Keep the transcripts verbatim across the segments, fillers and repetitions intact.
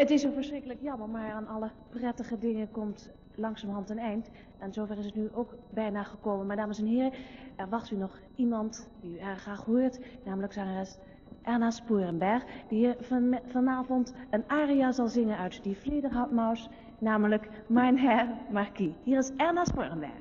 Het is zo verschrikkelijk jammer, maar aan alle prettige dingen komt langzamerhand een eind. En zover is het nu ook bijna gekomen. Maar dames en heren, er wacht u nog iemand die u erg graag hoort, namelijk zangeres Erna Sporenberg, die hier van, vanavond een aria zal zingen uit Die Fledermaus, namelijk Mein Herr Marquis. Hier is Erna Sporenberg.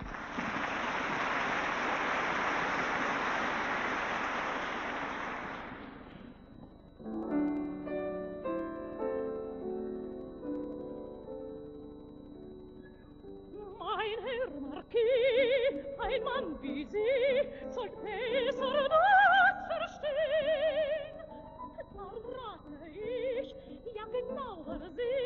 Ein Mann wie Sie sollt besser das verstehen. Darum rate ich, ja genauer sehen,